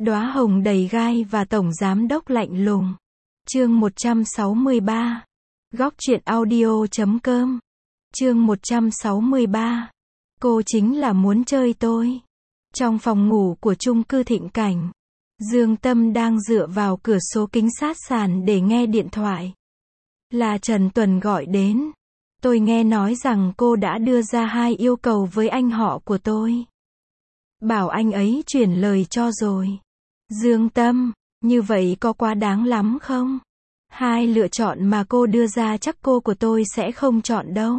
Đóa hồng đầy gai và tổng giám đốc lạnh lùng. Chương 163. Góc truyện audio.com. Chương 163. Cô chính là muốn chơi tôi. Trong phòng ngủ của chung cư Thịnh Cảnh, Dương Tâm đang dựa vào cửa sổ kính sát sàn để nghe điện thoại. Là Trần Tuần gọi đến. Tôi nghe nói rằng cô đã đưa ra 2 yêu cầu với anh họ của tôi. Bảo anh ấy chuyển lời cho rồi. Dương Tâm, như vậy có quá đáng lắm không? 2 lựa chọn mà cô đưa ra chắc cô của tôi sẽ không chọn đâu.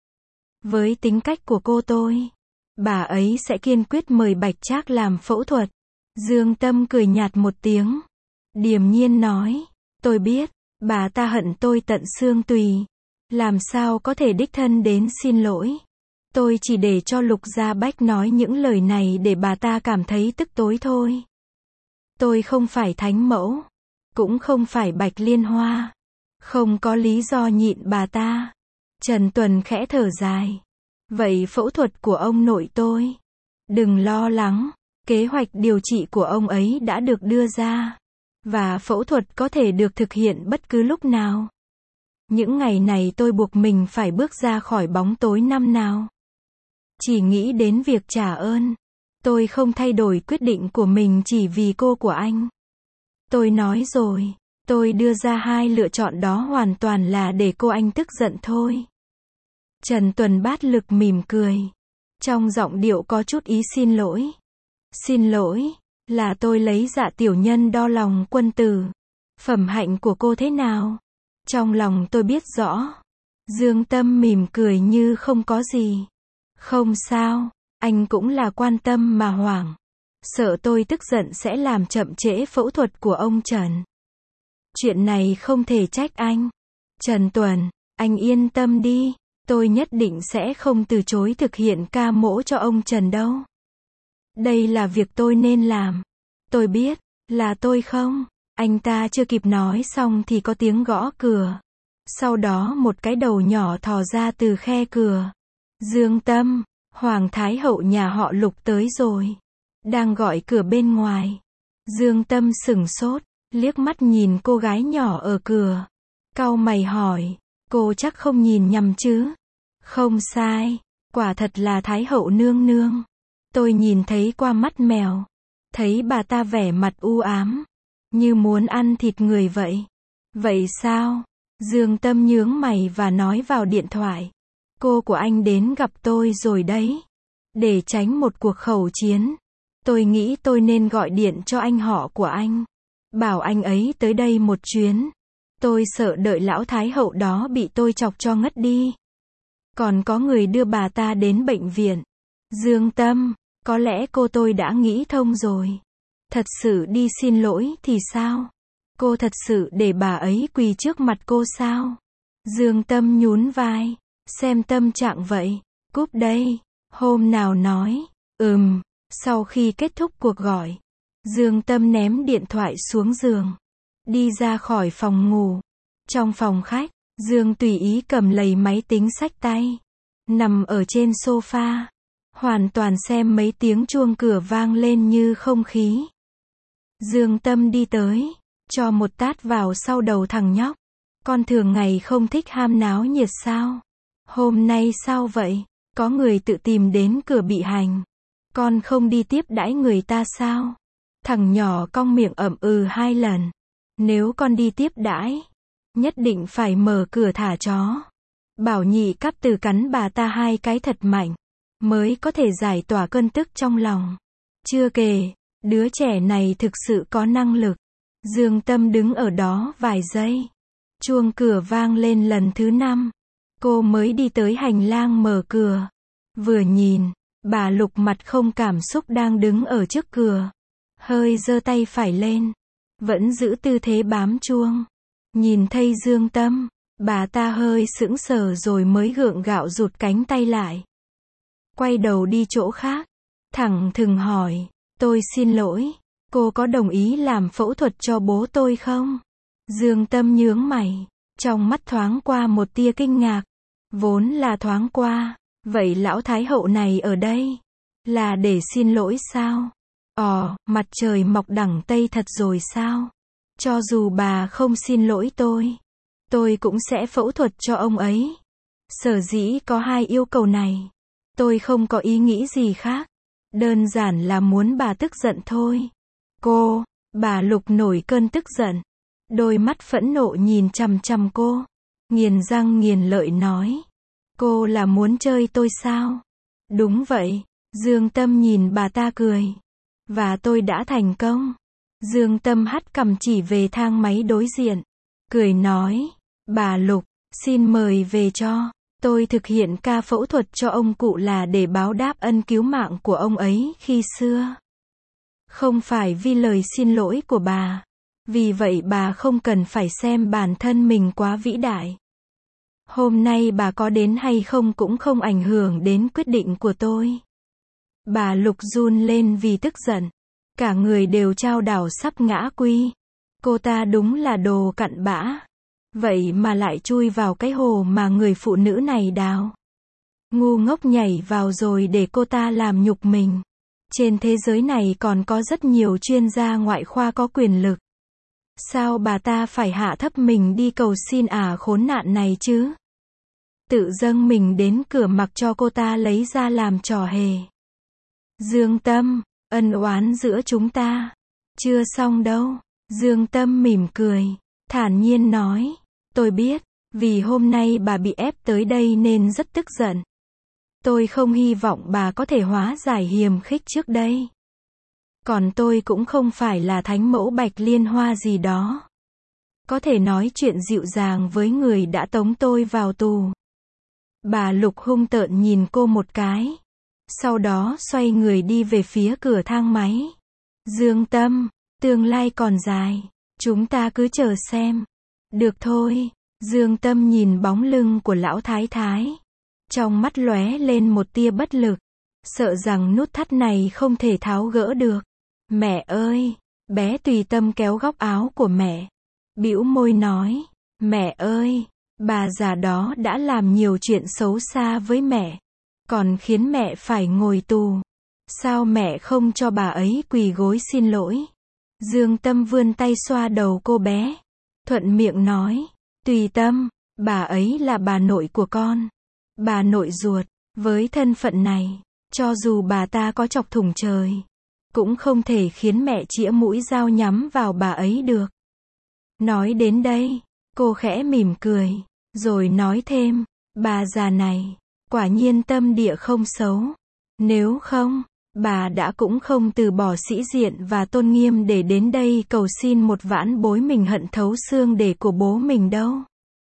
Với tính cách của cô tôi, bà ấy sẽ kiên quyết mời Bạch Trác làm phẫu thuật. Dương Tâm cười nhạt một tiếng, điềm nhiên nói, tôi biết, bà ta hận tôi tận xương tùy. Làm sao có thể đích thân đến xin lỗi. Tôi chỉ để cho Lục Gia Bách nói những lời này để bà ta cảm thấy tức tối thôi. Tôi không phải thánh mẫu, cũng không phải Bạch Liên Hoa. Không có lý do nhịn bà ta. Trần Tuần khẽ thở dài. Vậy phẫu thuật của ông nội tôi? Đừng lo lắng, kế hoạch điều trị của ông ấy đã được đưa ra. Và phẫu thuật có thể được thực hiện bất cứ lúc nào. Những ngày này tôi buộc mình phải bước ra khỏi bóng tối năm nào. Chỉ nghĩ đến việc trả ơn. Tôi không thay đổi quyết định của mình chỉ vì cô của anh. Tôi nói rồi, tôi đưa ra 2 lựa chọn đó hoàn toàn là để cô anh tức giận thôi. Trần Tuần bát lực mỉm cười. Trong giọng điệu có chút ý xin lỗi. Xin lỗi, là tôi lấy Dạ tiểu nhân đo lòng quân tử. Phẩm hạnh của cô thế nào? Trong lòng tôi biết rõ. Dương Tâm mỉm cười như không có gì. Không sao, anh cũng là quan tâm mà hoảng. Sợ tôi tức giận sẽ làm chậm trễ phẫu thuật của ông Trần. Chuyện này không thể trách anh. Trần Tuần, anh yên tâm đi. Tôi nhất định sẽ không từ chối thực hiện ca mổ cho ông Trần đâu. Đây là việc tôi nên làm. Tôi biết, là tôi không. Anh ta chưa kịp nói xong thì có tiếng gõ cửa. Sau đó một cái đầu nhỏ thò ra từ khe cửa. Dương Tâm, Hoàng Thái hậu nhà họ Lục tới rồi. Đang gọi cửa bên ngoài. Dương Tâm sửng sốt, liếc mắt nhìn cô gái nhỏ ở cửa. Cau mày hỏi, cô chắc không nhìn nhầm chứ? Không sai, quả thật là Thái hậu nương nương. Tôi nhìn thấy qua mắt mèo. Thấy bà ta vẻ mặt u ám. Như muốn ăn thịt người vậy. Vậy sao? Dương Tâm nhướng mày và nói vào điện thoại. Cô của anh đến gặp tôi rồi đấy. Để tránh một cuộc khẩu chiến. Tôi nghĩ tôi nên gọi điện cho anh họ của anh. Bảo anh ấy tới đây một chuyến. Tôi sợ đợi lão Thái hậu đó bị tôi chọc cho ngất đi. Còn có người đưa bà ta đến bệnh viện. Dương Tâm, có lẽ cô tôi đã nghĩ thông rồi. Thật sự đi xin lỗi thì sao? Cô thật sự để bà ấy quỳ trước mặt cô sao? Dương Tâm nhún vai. Xem tâm trạng vậy. Cúp đây. Hôm nào nói. Sau khi kết thúc cuộc gọi, Dương Tâm ném điện thoại xuống giường. Đi ra khỏi phòng ngủ. Trong phòng khách, Dương tùy ý cầm lấy máy tính xách tay. Nằm ở trên sofa. Hoàn toàn xem mấy tiếng chuông cửa vang lên như không khí. Dương Tâm đi tới. Cho một tát vào sau đầu thằng nhóc. Con thường ngày không thích ham náo nhiệt sao? Hôm nay sao vậy? Có người tự tìm đến cửa bị hành. Con không đi tiếp đãi người ta sao? Thằng nhỏ cong miệng 2 lần. Nếu con đi tiếp đãi, nhất định phải mở cửa thả chó. Bảo nhị cắp từ cắn bà ta 2 cái thật mạnh, mới có thể giải tỏa cơn tức trong lòng. Chưa kể, đứa trẻ này thực sự có năng lực. Dương Tâm đứng ở đó vài giây. Chuông cửa vang lên lần thứ 5. Cô mới đi tới hành lang mở cửa. Vừa nhìn, bà Lục mặt không cảm xúc đang đứng ở trước cửa. Hơi giơ tay phải lên. Vẫn giữ tư thế bám chuông. Nhìn thấy Dương Tâm, bà ta hơi sững sờ rồi mới gượng gạo rụt cánh tay lại. Quay đầu đi chỗ khác. Thẳng thừng hỏi, tôi xin lỗi, cô có đồng ý làm phẫu thuật cho bố tôi không? Dương Tâm nhướng mày. Trong mắt thoáng qua một tia kinh ngạc. Vốn là thoáng qua. Vậy lão Thái hậu này ở đây là để xin lỗi sao? Mặt trời mọc đằng Tây thật rồi sao? Cho dù bà không xin lỗi tôi cũng sẽ phẫu thuật cho ông ấy. Sở dĩ có hai yêu cầu này, tôi không có ý nghĩ gì khác. Đơn giản là muốn bà tức giận thôi. Bà Lục nổi cơn tức giận. Đôi mắt phẫn nộ nhìn chằm chằm cô. Nghiền răng nghiền lợi nói. Cô là muốn chơi tôi sao? Đúng vậy. Dương Tâm nhìn bà ta cười. Và tôi đã thành công. Dương Tâm hất cằm chỉ về thang máy đối diện. Cười nói. Bà Lục, xin mời về cho. Tôi thực hiện ca phẫu thuật cho ông cụ là để báo đáp ân cứu mạng của ông ấy khi xưa. Không phải vì lời xin lỗi của bà. Vì vậy bà không cần phải xem bản thân mình quá vĩ đại. Hôm nay bà có đến hay không cũng không ảnh hưởng đến quyết định của tôi. Bà Lục run lên vì tức giận. Cả người đều chao đảo sắp ngã quy. Cô ta đúng là đồ cặn bã. Vậy mà lại chui vào cái hồ mà người phụ nữ này đào. Ngu ngốc nhảy vào rồi để cô ta làm nhục mình. Trên thế giới này còn có rất nhiều chuyên gia ngoại khoa có quyền lực. Sao bà ta phải hạ thấp mình đi cầu xin khốn nạn này chứ? Tự dâng mình đến cửa mặc cho cô ta lấy ra làm trò hề. Dương Tâm, ân oán giữa chúng ta chưa xong đâu. Dương Tâm mỉm cười, thản nhiên nói. Tôi biết, vì hôm nay bà bị ép tới đây nên rất tức giận. Tôi không hy vọng bà có thể hóa giải hiềm khích trước đây. Còn tôi cũng không phải là thánh mẫu Bạch Liên Hoa gì đó. Có thể nói chuyện dịu dàng với người đã tống tôi vào tù. Bà Lục hung tợn nhìn cô một cái. Sau đó xoay người đi về phía cửa thang máy. Dương Tâm, tương lai còn dài. Chúng ta cứ chờ xem. Được thôi. Dương Tâm nhìn bóng lưng của lão thái thái. Trong mắt lóe lên một tia bất lực. Sợ rằng nút thắt này không thể tháo gỡ được. Mẹ ơi! Bé Tùy Tâm kéo góc áo của mẹ. Bĩu môi nói. Mẹ ơi! Bà già đó đã làm nhiều chuyện xấu xa với mẹ. Còn khiến mẹ phải ngồi tù. Sao mẹ không cho bà ấy quỳ gối xin lỗi? Dương Tâm vươn tay xoa đầu cô bé. Thuận miệng nói. Tùy Tâm, bà ấy là bà nội của con. Bà nội ruột. Với thân phận này, cho dù bà ta có chọc thủng trời, cũng không thể khiến mẹ chĩa mũi dao nhắm vào bà ấy được. Nói đến đây, cô khẽ mỉm cười, rồi nói thêm. Bà già này, quả nhiên tâm địa không xấu. Nếu không, bà đã cũng không từ bỏ sĩ diện và tôn nghiêm để đến đây cầu xin một vãn bối mình hận thấu xương để của bố mình đâu.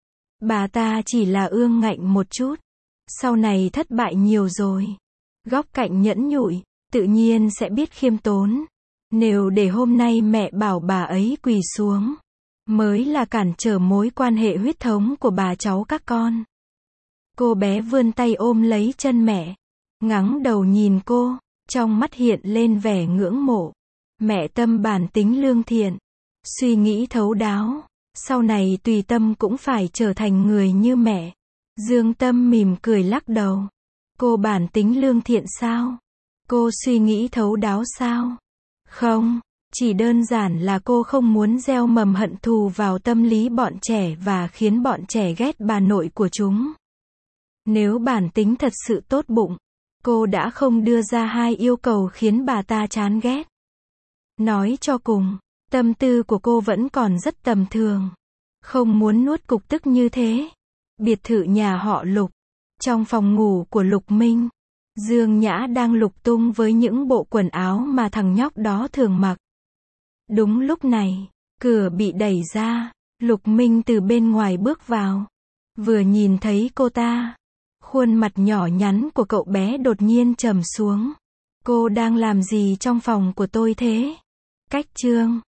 Bà ta chỉ là ương ngạnh một chút. Sau này thất bại nhiều rồi. Góc cạnh nhẫn nhụi, tự nhiên sẽ biết khiêm tốn. Nếu để hôm nay mẹ bảo bà ấy quỳ xuống, mới là cản trở mối quan hệ huyết thống của bà cháu các con. Cô bé vươn tay ôm lấy chân mẹ, ngẩng đầu nhìn cô, trong mắt hiện lên vẻ ngưỡng mộ. Mẹ Tâm bản tính lương thiện, suy nghĩ thấu đáo, sau này Tùy Tâm cũng phải trở thành người như mẹ. Dương Tâm mỉm cười lắc đầu. Cô bản tính lương thiện sao? Cô suy nghĩ thấu đáo sao? Không, chỉ đơn giản là cô không muốn gieo mầm hận thù vào tâm lý bọn trẻ và khiến bọn trẻ ghét bà nội của chúng. Nếu bản tính thật sự tốt bụng, cô đã không đưa ra hai yêu cầu khiến bà ta chán ghét. Nói cho cùng, tâm tư của cô vẫn còn rất tầm thường. Không muốn nuốt cục tức như thế. Biệt thự nhà họ Lục. Trong phòng ngủ của Lục Minh, Dương Nhã đang lục tung với những bộ quần áo mà thằng nhóc đó thường mặc. Đúng lúc này, cửa bị đẩy ra, Lục Minh từ bên ngoài bước vào. Vừa nhìn thấy cô ta, khuôn mặt nhỏ nhắn của cậu bé đột nhiên trầm xuống. Cô đang làm gì trong phòng của tôi thế? Cách chương